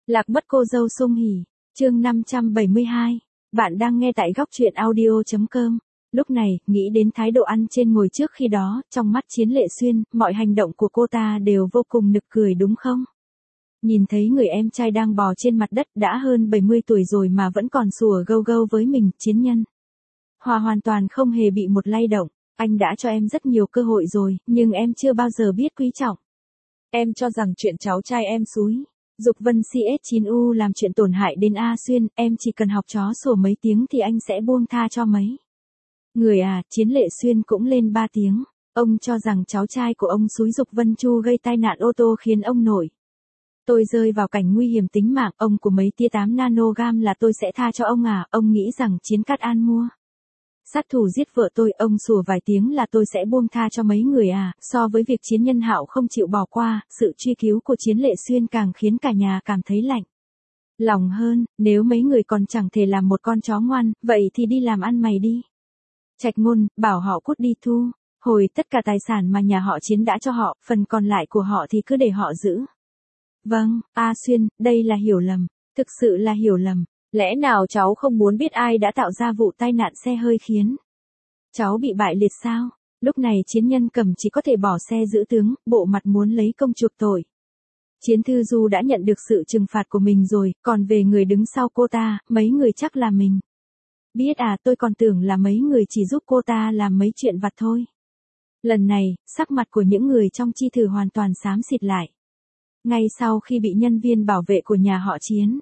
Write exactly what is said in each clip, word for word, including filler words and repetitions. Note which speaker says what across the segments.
Speaker 1: Lạc mất cô dâu Sung Hỉ, chương năm trăm bảy mươi hai. Bạn đang nghe tại góc truyện audio chấm com. Lúc này, nghĩ đến thái độ ăn trên ngồi trước khi đó, trong mắt Chiến Lệ Xuyên, mọi hành động của cô ta đều vô cùng nực cười đúng không? Nhìn thấy người em trai đang bò trên mặt đất đã hơn bảy mươi tuổi rồi mà vẫn còn sủa gâu gâu với mình, Chiến Nhân. Hòa hoàn toàn không hề bị một lay động, anh đã cho em rất nhiều cơ hội rồi, nhưng em chưa bao giờ biết quý trọng. Em cho rằng chuyện cháu trai em xúi Dục Vân C S chín U làm chuyện tổn hại đến A Xuyên, em chỉ cần học chó sủa mấy tiếng thì anh sẽ buông tha cho mấy người à. Chiến Lệ Xuyên cũng lên ba tiếng. Ông cho rằng cháu trai của ông xúi Dục Vân Chu gây tai nạn ô tô khiến ông nổi tôi rơi vào cảnh nguy hiểm tính mạng, ông của mấy tia tám nanogam là tôi sẽ tha cho ông à. Ông nghĩ rằng Chiến Cát An mua sát thủ giết vợ tôi, ông sủa vài tiếng là tôi sẽ buông tha cho mấy người à. So với việc Chiến Nhân Hạo không chịu bỏ qua, sự truy cứu của Chiến Lệ Xuyên càng khiến cả nhà cảm thấy lạnh lòng hơn. Nếu mấy người còn chẳng thể làm một con chó ngoan, vậy thì đi làm ăn mày đi. Trạch Ngôn, bảo họ cút đi thu hồi tất cả tài sản mà nhà họ Chiến đã cho họ, phần còn lại của họ thì cứ để họ giữ. Vâng, A Xuyên, đây là hiểu lầm, thực sự là hiểu lầm. Lẽ nào cháu không muốn biết ai đã tạo ra vụ tai nạn xe hơi khiến cháu bị bại liệt sao? Lúc này Chiến Nhân Cầm chỉ có thể bỏ xe giữ tướng, bộ mặt muốn lấy công chuộc tội. Chiến Thư Du đã nhận được sự trừng phạt của mình rồi, còn về người đứng sau cô ta, mấy người chắc là mình biết à. Tôi còn tưởng là mấy người chỉ giúp cô ta làm mấy chuyện vặt thôi. Lần này, sắc mặt của những người trong chi thử hoàn toàn xám xịt lại. Ngay sau khi bị nhân viên bảo vệ của nhà họ Chiến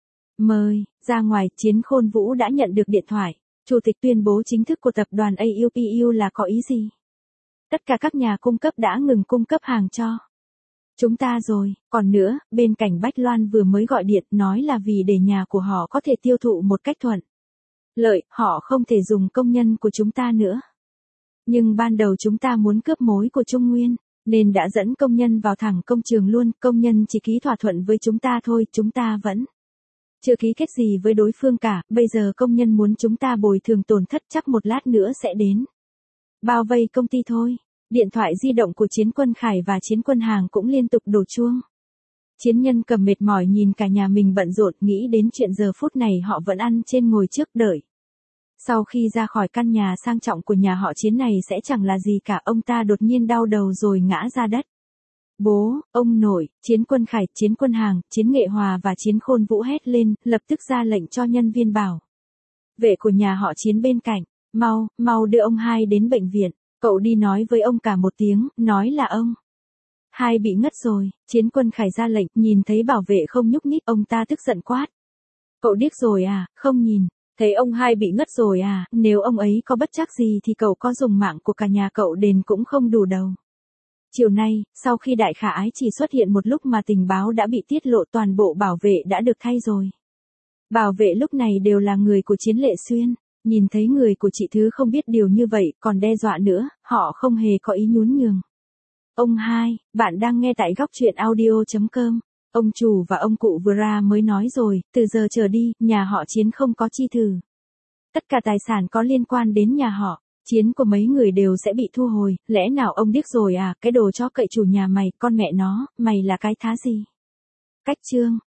Speaker 1: mời ra ngoài, Chiến Khôn Vũ đã nhận được điện thoại. Chủ tịch tuyên bố chính thức của tập đoàn a u pê u là có ý gì? Tất cả các nhà cung cấp đã ngừng cung cấp hàng cho chúng ta rồi. Còn nữa, bên cạnh Bách Loan vừa mới gọi điện nói là vì để nhà của họ có thể tiêu thụ một cách thuận lợi, họ không thể dùng công nhân của chúng ta nữa. Nhưng ban đầu chúng ta muốn cướp mối của Trung Nguyên, nên đã dẫn công nhân vào thẳng công trường luôn. Công nhân chỉ ký thỏa thuận với chúng ta thôi, chúng ta vẫn chưa ký kết gì với đối phương cả. Bây giờ công nhân muốn chúng ta bồi thường tổn thất, chắc một lát nữa sẽ đến bao vây công ty thôi. Điện thoại di động của Chiến Quân Khải và Chiến Quân Hàng cũng liên tục đổ chuông. Chiến Nhân Cầm mệt mỏi nhìn cả nhà mình bận rộn, nghĩ đến chuyện giờ phút này họ vẫn ăn trên ngồi trước đợi. Sau khi ra khỏi căn nhà sang trọng của nhà họ Chiến này sẽ chẳng là gì cả. Ông ta đột nhiên đau đầu rồi ngã ra đất. Bố, ông nội, Chiến Quân Khải, Chiến Quân Hàng, Chiến Nghệ Hòa và Chiến Khôn Vũ hét lên, lập tức ra lệnh cho nhân viên bảo vệ của nhà họ Chiến bên cạnh. Mau, mau đưa ông hai đến bệnh viện. Cậu đi nói với ông cả một tiếng, nói là ông hai bị ngất rồi. Chiến Quân Khải ra lệnh, nhìn thấy bảo vệ không nhúc nhích, ông ta tức giận quát. Cậu điếc rồi à, không nhìn thấy ông hai bị ngất rồi à? Nếu ông ấy có bất trắc gì thì cậu có dùng mạng của cả nhà cậu đền cũng không đủ đâu. Chiều nay, sau khi Đại Khả Ái chỉ xuất hiện một lúc mà tình báo đã bị tiết lộ, toàn bộ bảo vệ đã được thay rồi. Bảo vệ lúc này đều là người của Chiến Lệ Xuyên. Nhìn thấy người của chị Thứ không biết điều như vậy, còn đe dọa nữa, họ không hề có ý nhún nhường. Ông hai, bạn đang nghe tại góc truyện audio chấm com. Ông chủ và ông cụ vừa ra mới nói rồi, từ giờ trở đi, nhà họ Chiến không có chi thử. Tất cả tài sản có liên quan đến nhà họ Chiến của mấy người đều sẽ bị thu hồi. Lẽ nào ông điếc rồi à, cái đồ chó cậy chủ nhà mày, con mẹ nó, mày là cái thá gì? Cách chương